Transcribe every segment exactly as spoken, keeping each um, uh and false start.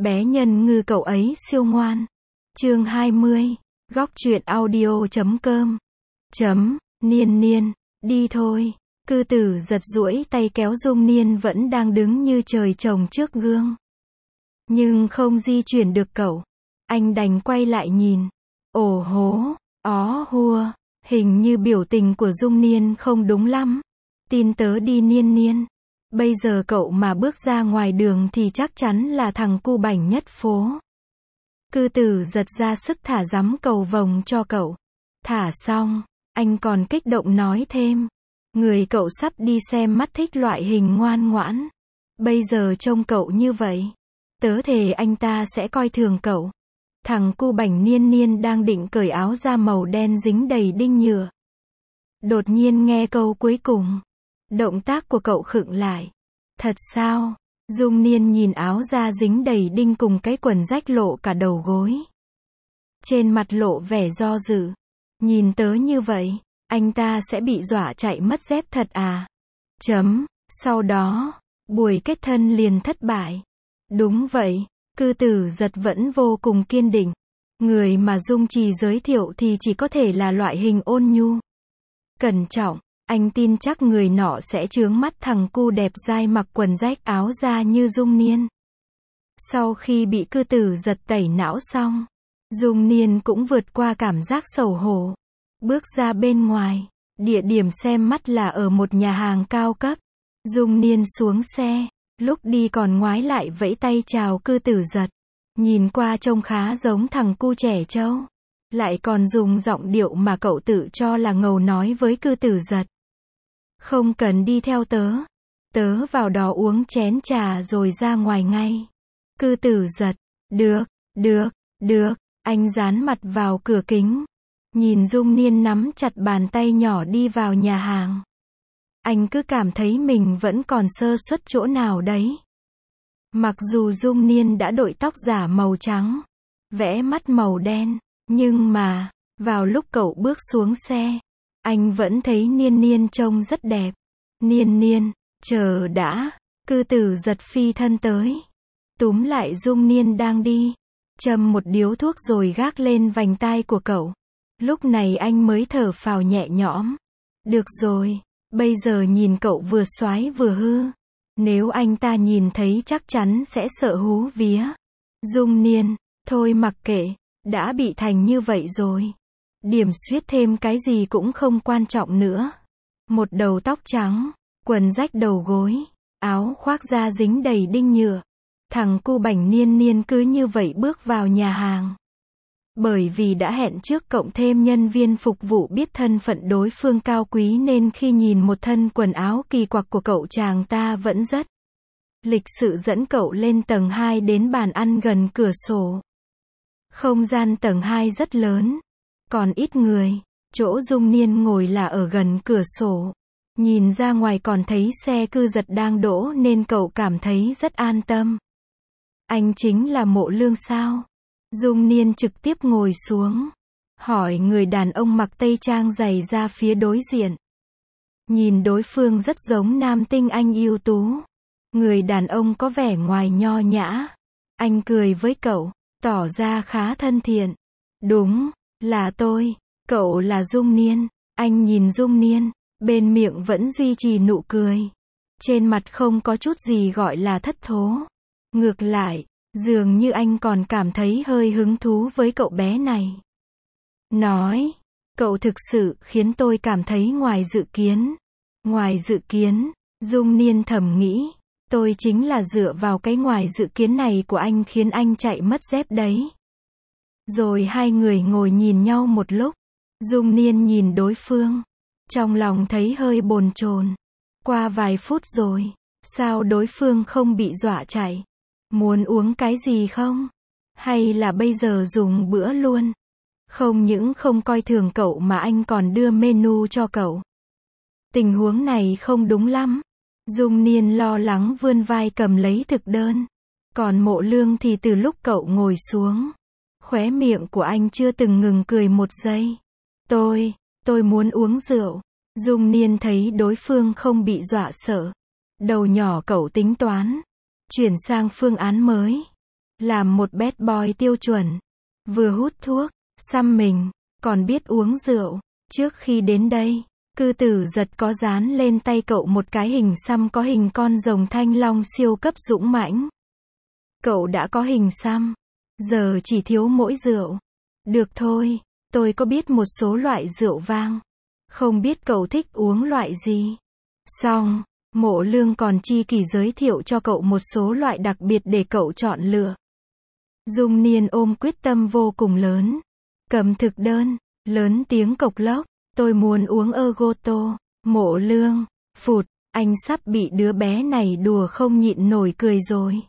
Bé nhân ngư cậu ấy siêu ngoan. Chương hai mươi. Góc truyện audio chấm com. Chấm, Niên Niên, đi thôi. Cư Tử giật duỗi tay kéo Dung Niên vẫn đang đứng như trời trồng trước gương. Nhưng không di chuyển được cậu. Anh đành quay lại nhìn. Ồ hố, ó hua, hình như biểu tình của Dung Niên không đúng lắm. Tin tớ đi Niên Niên. Bây giờ cậu mà bước ra ngoài đường thì chắc chắn là thằng cu bảnh nhất phố. Cư Tử giật ra sức thả giấm cầu vồng cho cậu. Thả xong, anh còn kích động nói thêm. Người cậu sắp đi xem mắt thích loại hình ngoan ngoãn. Bây giờ trông cậu như vậy, tớ thề anh ta sẽ coi thường cậu. Thằng cu bảnh Niên Niên đang định cởi áo da màu đen dính đầy đinh nhựa. Đột nhiên nghe câu cuối cùng. Động tác của cậu khựng lại. Thật sao? Dung Niên nhìn áo da dính đầy đinh cùng cái quần rách lộ cả đầu gối. Trên mặt lộ vẻ do dự. Nhìn tớ như vậy, anh ta sẽ bị dọa chạy mất dép thật à? Chấm, sau đó, buổi kết thân liền thất bại. Đúng vậy, Cư Tử giật vẫn vô cùng kiên định. Người mà Dung Trì giới thiệu thì chỉ có thể là loại hình ôn nhu. Cẩn trọng. Anh tin chắc người nọ sẽ chướng mắt thằng cu đẹp dai mặc quần rách áo da như Dung Niên. Sau khi bị Cư Tử giật tẩy não xong, Dung Niên cũng vượt qua cảm giác xấu hổ. Bước ra bên ngoài, địa điểm xem mắt là ở một nhà hàng cao cấp. Dung Niên xuống xe, lúc đi còn ngoái lại vẫy tay chào Cư Tử giật. Nhìn qua trông khá giống thằng cu trẻ trâu. Lại còn dùng giọng điệu mà cậu tự cho là ngầu nói với Cư Tử giật. Không cần đi theo tớ. Tớ vào đó uống chén trà rồi ra ngoài ngay. Cư Tử giật. Được, được, được. Anh dán mặt vào cửa kính. Nhìn Dung Niên nắm chặt bàn tay nhỏ đi vào nhà hàng. Anh cứ cảm thấy mình vẫn còn sơ suất chỗ nào đấy. Mặc dù Dung Niên đã đội tóc giả màu trắng, vẽ mắt màu đen, nhưng mà, vào lúc cậu bước xuống xe, anh vẫn thấy Niên Niên trông rất đẹp. Niên Niên, chờ đã. Cư Tử giật phi thân tới. Túm lại Dung Niên đang đi. Châm một điếu thuốc rồi gác lên vành tai của cậu. Lúc này anh mới thở phào nhẹ nhõm. Được rồi, bây giờ nhìn cậu vừa xoái vừa hư. Nếu anh ta nhìn thấy chắc chắn sẽ sợ hú vía. Dung Niên, thôi mặc kệ, đã bị thành như vậy rồi. Điểm xuyết thêm cái gì cũng không quan trọng nữa. Một đầu tóc trắng, quần rách đầu gối, áo khoác da dính đầy đinh nhựa. Thằng cu bảnh Niên Niên cứ như vậy bước vào nhà hàng. Bởi vì đã hẹn trước cộng thêm nhân viên phục vụ biết thân phận đối phương cao quý nên khi nhìn một thân quần áo kỳ quặc của cậu chàng ta vẫn rất lịch sự dẫn cậu lên tầng hai đến bàn ăn gần cửa sổ. Không gian tầng hai rất lớn. Còn ít người, chỗ Dung Niên ngồi là ở gần cửa sổ. Nhìn ra ngoài còn thấy xe Cư giật đang đỗ nên cậu cảm thấy rất an tâm. Anh chính là Mộ Lương sao? Dung Niên trực tiếp ngồi xuống. Hỏi người đàn ông mặc tây trang dày ra phía đối diện. Nhìn đối phương rất giống nam tinh anh ưu tú. Người đàn ông có vẻ ngoài nho nhã. Anh cười với cậu, tỏ ra khá thân thiện. Đúng, là tôi. Cậu là Dung Niên. Anh nhìn Dung Niên, bên miệng vẫn duy trì nụ cười. Trên mặt không có chút gì gọi là thất thố. Ngược lại, dường như anh còn cảm thấy hơi hứng thú với cậu bé này. Nói, cậu thực sự khiến tôi cảm thấy ngoài dự kiến. Ngoài dự kiến, Dung Niên thầm nghĩ, tôi chính là dựa vào cái ngoài dự kiến này của anh khiến anh chạy mất dép đấy. Rồi hai người ngồi nhìn nhau một lúc. Dung Niên nhìn đối phương. Trong lòng thấy hơi bồn chồn. Qua vài phút rồi, sao đối phương không bị dọa chạy? Muốn uống cái gì không? Hay là bây giờ dùng bữa luôn? Không những không coi thường cậu mà anh còn đưa menu cho cậu. Tình huống này không đúng lắm. Dung Niên lo lắng vươn vai cầm lấy thực đơn. Còn Mộ Lương thì từ lúc cậu ngồi xuống, khóe miệng của anh chưa từng ngừng cười một giây. Tôi, tôi muốn uống rượu. Dung Niên thấy đối phương không bị dọa sợ. Đầu nhỏ cậu tính toán. Chuyển sang phương án mới. Làm một bad boy tiêu chuẩn. Vừa hút thuốc, xăm mình, còn biết uống rượu. Trước khi đến đây, Cư Tử Giật có dán lên tay cậu một cái hình xăm có hình con rồng thanh long siêu cấp dũng mãnh. Cậu đã có hình xăm, giờ chỉ thiếu mỗi rượu. Được thôi, tôi có biết một số loại rượu vang. Không biết cậu thích uống loại gì. Xong, Mộ Lương còn chi kỷ giới thiệu cho cậu một số loại đặc biệt để cậu chọn lựa. Dung Niên ôm quyết tâm vô cùng lớn. Cầm thực đơn, lớn tiếng cộc lốc. Tôi muốn uống Ergoto. Mộ Lương, phụt, anh sắp bị đứa bé này đùa không nhịn nổi cười rồi.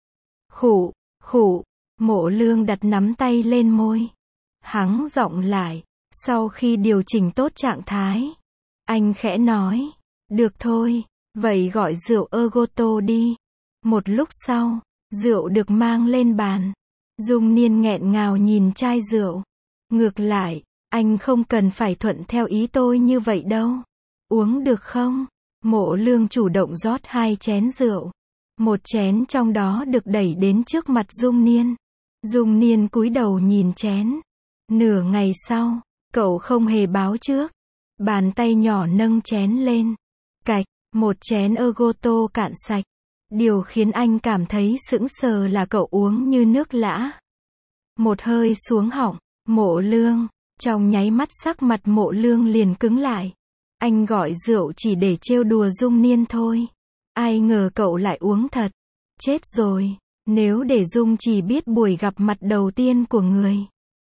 Khụ, khụ, Mộ Lương đặt nắm tay lên môi. Hắng giọng lại, sau khi điều chỉnh tốt trạng thái. Anh khẽ nói, được thôi, vậy gọi rượu Ergoto đi. Một lúc sau, rượu được mang lên bàn. Dung Niên nghẹn ngào nhìn chai rượu. Ngược lại, anh không cần phải thuận theo ý tôi như vậy đâu. Uống được không? Mộ Lương chủ động rót hai chén rượu. Một chén trong đó được đẩy đến trước mặt Dung Niên. Dung Niên cúi đầu nhìn chén. Nửa ngày sau, cậu không hề báo trước. Bàn tay nhỏ nâng chén lên. Cạch, một chén Ergoto cạn sạch. Điều khiến anh cảm thấy sững sờ là cậu uống như nước lã. Một hơi xuống họng, Mộ Lương. Trong nháy mắt sắc mặt Mộ Lương liền cứng lại. Anh gọi rượu chỉ để trêu đùa Dung Niên thôi. Ai ngờ cậu lại uống thật. Chết rồi, nếu để Dung Trì biết buổi gặp mặt đầu tiên của người.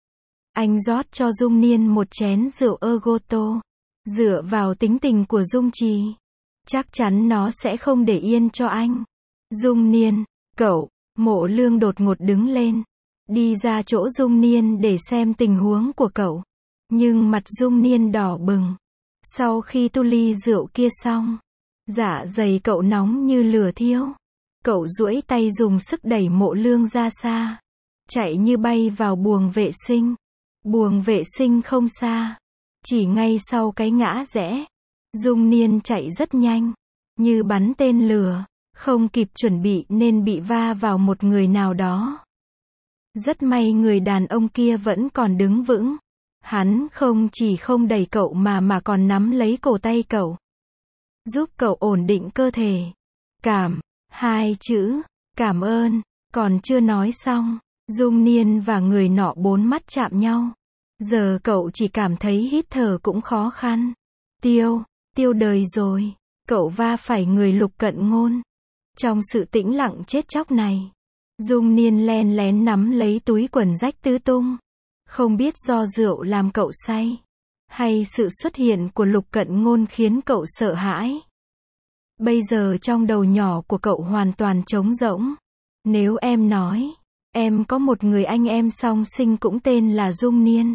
Anh rót cho Dung Niên một chén rượu Ergoto. Dựa vào tính tình của Dung Trì, chắc chắn nó sẽ không để yên cho anh. Dung Niên, cậu, Mộ Lương đột ngột đứng lên. Đi ra chỗ Dung Niên để xem tình huống của cậu. Nhưng mặt Dung Niên đỏ bừng. Sau khi tu ly rượu kia xong, dạ dày cậu nóng như lửa thiêu. Cậu duỗi tay dùng sức đẩy Mộ Lương ra xa. Chạy như bay vào buồng vệ sinh. Buồng vệ sinh không xa. Chỉ ngay sau cái ngã rẽ. Dung Niên chạy rất nhanh. Như bắn tên lửa. Không kịp chuẩn bị nên bị va vào một người nào đó. Rất may người đàn ông kia vẫn còn đứng vững. Hắn không chỉ không đẩy cậu mà mà còn nắm lấy cổ tay cậu. Giúp cậu ổn định cơ thể. Cảm, hai chữ, cảm ơn, còn chưa nói xong. Dung Niên và người nọ bốn mắt chạm nhau. Giờ cậu chỉ cảm thấy hít thở cũng khó khăn. Tiêu, tiêu đời rồi. Cậu va phải người Lục Cận Ngôn. Trong sự tĩnh lặng chết chóc này, Dung Niên len lén nắm lấy túi quần rách tứ tung. Không biết do rượu làm cậu say, hay sự xuất hiện của Lục Cận Ngôn khiến cậu sợ hãi. Bây giờ trong đầu nhỏ của cậu hoàn toàn trống rỗng. Nếu em nói, em có một người anh em song sinh cũng tên là Dung Niên.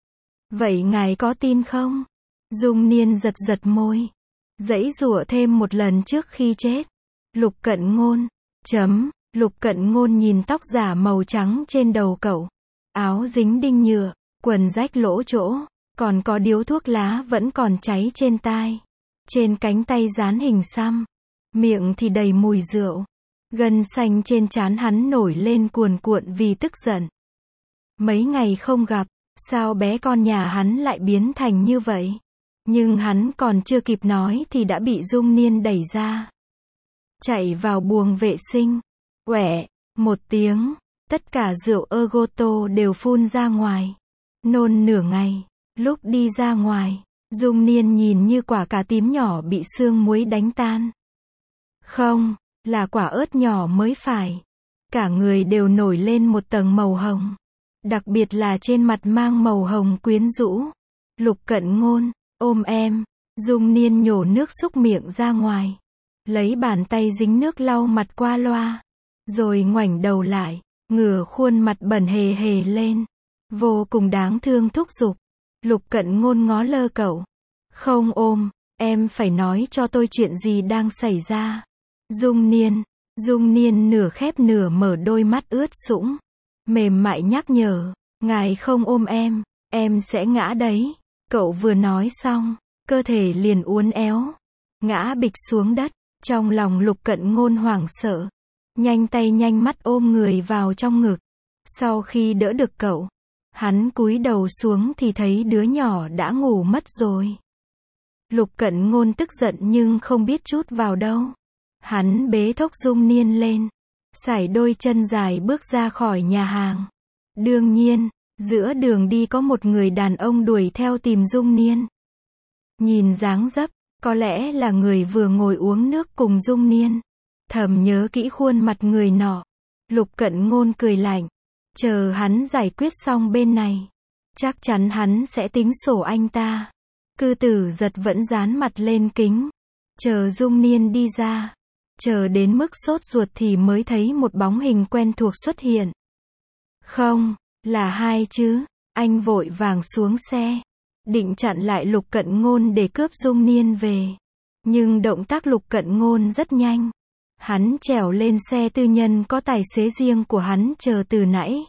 Vậy ngài có tin không? Dung Niên giật giật môi. Giãy giụa thêm một lần trước khi chết. Lục Cận Ngôn. Chấm. Lục Cận Ngôn nhìn tóc giả màu trắng trên đầu cậu. Áo dính đinh nhựa, quần rách lỗ chỗ, còn có điếu thuốc lá vẫn còn cháy trên tai. Trên cánh tay dán hình xăm, miệng thì đầy mùi rượu. Gân xanh trên trán hắn nổi lên cuồn cuộn vì tức giận. Mấy ngày không gặp, sao bé con nhà hắn lại biến thành như vậy? Nhưng hắn còn chưa kịp nói thì đã bị Dung Niên đẩy ra. Chạy vào buồng vệ sinh. Quẹ, một tiếng, tất cả rượu Ergoto đều phun ra ngoài. Nôn nửa ngày, lúc đi ra ngoài, Dung Niên nhìn như quả cà tím nhỏ bị sương muối đánh tan. Không, là quả ớt nhỏ mới phải. Cả người đều nổi lên một tầng màu hồng. Đặc biệt là trên mặt mang màu hồng quyến rũ. Lục Cận Ngôn, ôm em. Dung Niên nhổ nước xúc miệng ra ngoài. Lấy bàn tay dính nước lau mặt qua loa. Rồi ngoảnh đầu lại, ngửa khuôn mặt bẩn hề hề lên. Vô cùng đáng thương thúc giục. Lục Cận Ngôn ngó lơ cậu. Không ôm, em phải nói cho tôi chuyện gì đang xảy ra. Dung Niên, Dung Niên nửa khép nửa mở đôi mắt ướt sũng. Mềm mại nhắc nhở, ngài không ôm em, em sẽ ngã đấy. Cậu vừa nói xong, cơ thể liền uốn éo. Ngã bịch xuống đất, trong lòng Lục Cận Ngôn hoảng sợ. nhanh tay nhanh mắt ôm người vào trong ngực. Sau khi đỡ được cậu, hắn cúi đầu xuống thì thấy đứa nhỏ đã ngủ mất rồi. Lục Cận Ngôn tức giận nhưng không biết trút vào đâu. Hắn bế thốc Dung Niên lên, sải đôi chân dài bước ra khỏi nhà hàng. Đương nhiên, giữa đường đi có một người đàn ông đuổi theo tìm Dung Niên. Nhìn dáng dấp, có lẽ là người vừa ngồi uống nước cùng Dung Niên. Thầm nhớ kỹ khuôn mặt người nọ. Lục Cận Ngôn cười lạnh. Chờ hắn giải quyết xong bên này, chắc chắn hắn sẽ tính sổ anh ta. Cư Tử Giật vẫn dán mặt lên kính. Chờ Dung Niên đi ra. Chờ đến mức sốt ruột thì mới thấy một bóng hình quen thuộc xuất hiện. Không, là hai chứ. Anh vội vàng xuống xe, định chặn lại Lục Cận Ngôn để cướp Dung Niên về. Nhưng động tác Lục Cận Ngôn rất nhanh. Hắn trèo lên xe tư nhân có tài xế riêng của hắn chờ từ nãy.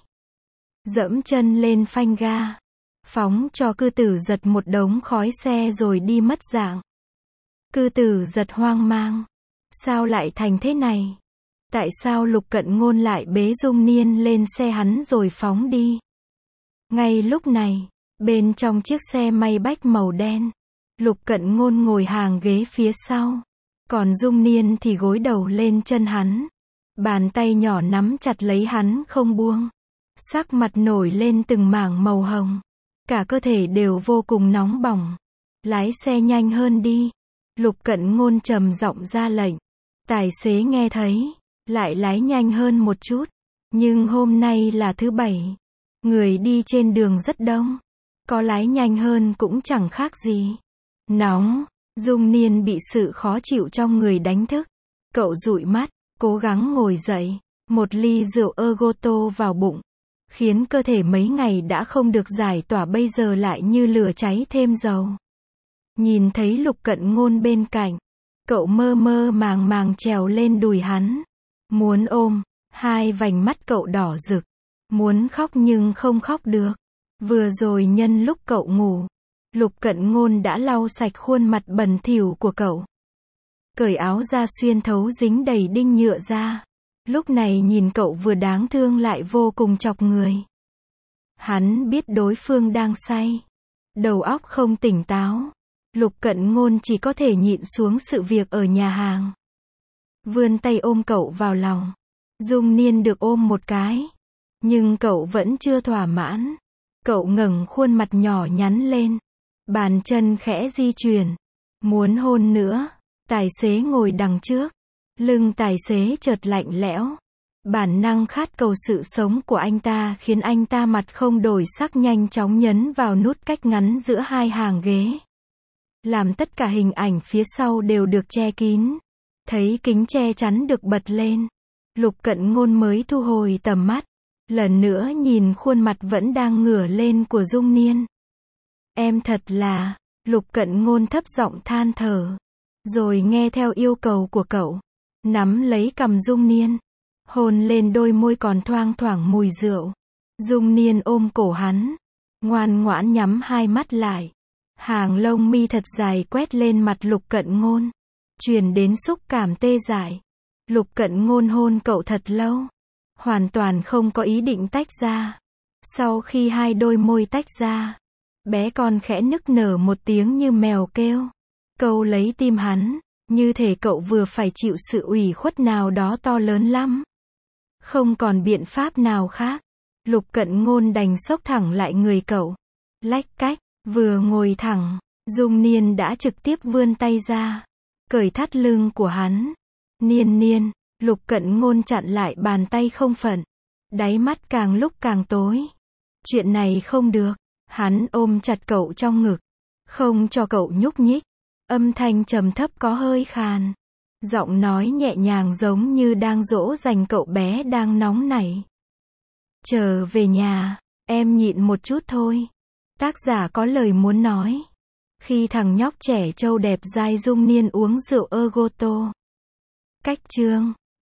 Dẫm chân lên phanh ga, phóng cho Cư Tử Giật một đống khói xe rồi đi mất dạng. Cư Tử Giật hoang mang. Sao lại thành thế này? Tại sao Lục Cận Ngôn lại bế Dung Niên lên xe hắn rồi phóng đi? Ngay lúc này, bên trong chiếc xe Maybach màu đen, Lục Cận Ngôn ngồi hàng ghế phía sau. Còn Dung Niên thì gối đầu lên chân hắn. Bàn tay nhỏ nắm chặt lấy hắn không buông. Sắc mặt nổi lên từng mảng màu hồng. Cả cơ thể đều vô cùng nóng bỏng. Lái xe nhanh hơn đi. Lục Cận Ngôn trầm giọng ra lệnh. Tài xế nghe thấy, lại lái nhanh hơn một chút. Nhưng hôm nay là thứ bảy. Người đi trên đường rất đông. Có lái nhanh hơn cũng chẳng khác gì. Nóng. Dung Niên bị sự khó chịu trong người đánh thức. Cậu dụi mắt, cố gắng ngồi dậy. Một ly rượu Ergoto vào bụng. Khiến cơ thể mấy ngày đã không được giải tỏa bây giờ lại như lửa cháy thêm dầu. Nhìn thấy Lục Cận Ngôn bên cạnh. Cậu mơ mơ màng màng trèo lên đùi hắn. Muốn ôm, hai vành mắt cậu đỏ rực. Muốn khóc nhưng không khóc được. Vừa rồi nhân lúc cậu ngủ, Lục Cận Ngôn đã lau sạch khuôn mặt bẩn thỉu của cậu. Cởi áo ra xuyên thấu dính đầy đinh nhựa ra. Lúc này nhìn cậu vừa đáng thương lại vô cùng chọc người. Hắn biết đối phương đang say. Đầu óc không tỉnh táo. Lục Cận Ngôn chỉ có thể nhịn xuống sự việc ở nhà hàng. Vươn tay ôm cậu vào lòng. Dung Niên được ôm một cái. Nhưng cậu vẫn chưa thỏa mãn. Cậu ngẩng khuôn mặt nhỏ nhắn lên. Bàn chân khẽ di chuyển. Muốn hôn nữa. Tài xế ngồi đằng trước. Lưng tài xế chợt lạnh lẽo. Bản năng khát cầu sự sống của anh ta khiến anh ta mặt không đổi sắc nhanh chóng nhấn vào nút cách ngắn giữa hai hàng ghế. Làm tất cả hình ảnh phía sau đều được che kín. Thấy kính che chắn được bật lên. Lục Cận Ngôn mới thu hồi tầm mắt. Lần nữa nhìn khuôn mặt vẫn đang ngửa lên của Dung Niên. Em thật là, Lục Cận Ngôn thấp giọng than thở. Rồi nghe theo yêu cầu của cậu. Nắm lấy cằm Dung Niên. Hôn lên đôi môi còn thoang thoảng mùi rượu. Dung Niên ôm cổ hắn. Ngoan ngoãn nhắm hai mắt lại. Hàng lông mi thật dài quét lên mặt Lục Cận Ngôn. Truyền đến xúc cảm tê dại. Lục Cận Ngôn hôn cậu thật lâu. Hoàn toàn không có ý định tách ra. Sau khi hai đôi môi tách ra, bé con khẽ nức nở một tiếng như mèo kêu. Câu lấy tim hắn, như thể cậu vừa phải chịu sự ủy khuất nào đó to lớn lắm. Không còn biện pháp nào khác. Lục Cận Ngôn đành xốc thẳng lại người cậu. Lách cách, vừa ngồi thẳng, Dung Niên đã trực tiếp vươn tay ra. Cởi thắt lưng của hắn. Niên niên, Lục Cận Ngôn chặn lại bàn tay không phận. Đáy mắt càng lúc càng tối. Chuyện này không được. Hắn ôm chặt cậu trong ngực. Không cho cậu nhúc nhích. Âm thanh trầm thấp có hơi khàn. Giọng nói nhẹ nhàng giống như đang dỗ dành cậu bé đang nóng nảy. Trở về nhà, em nhịn một chút thôi. Tác giả có lời muốn nói. Khi thằng nhóc trẻ trâu đẹp dai Dung Niên uống rượu Ergoto. Cách chương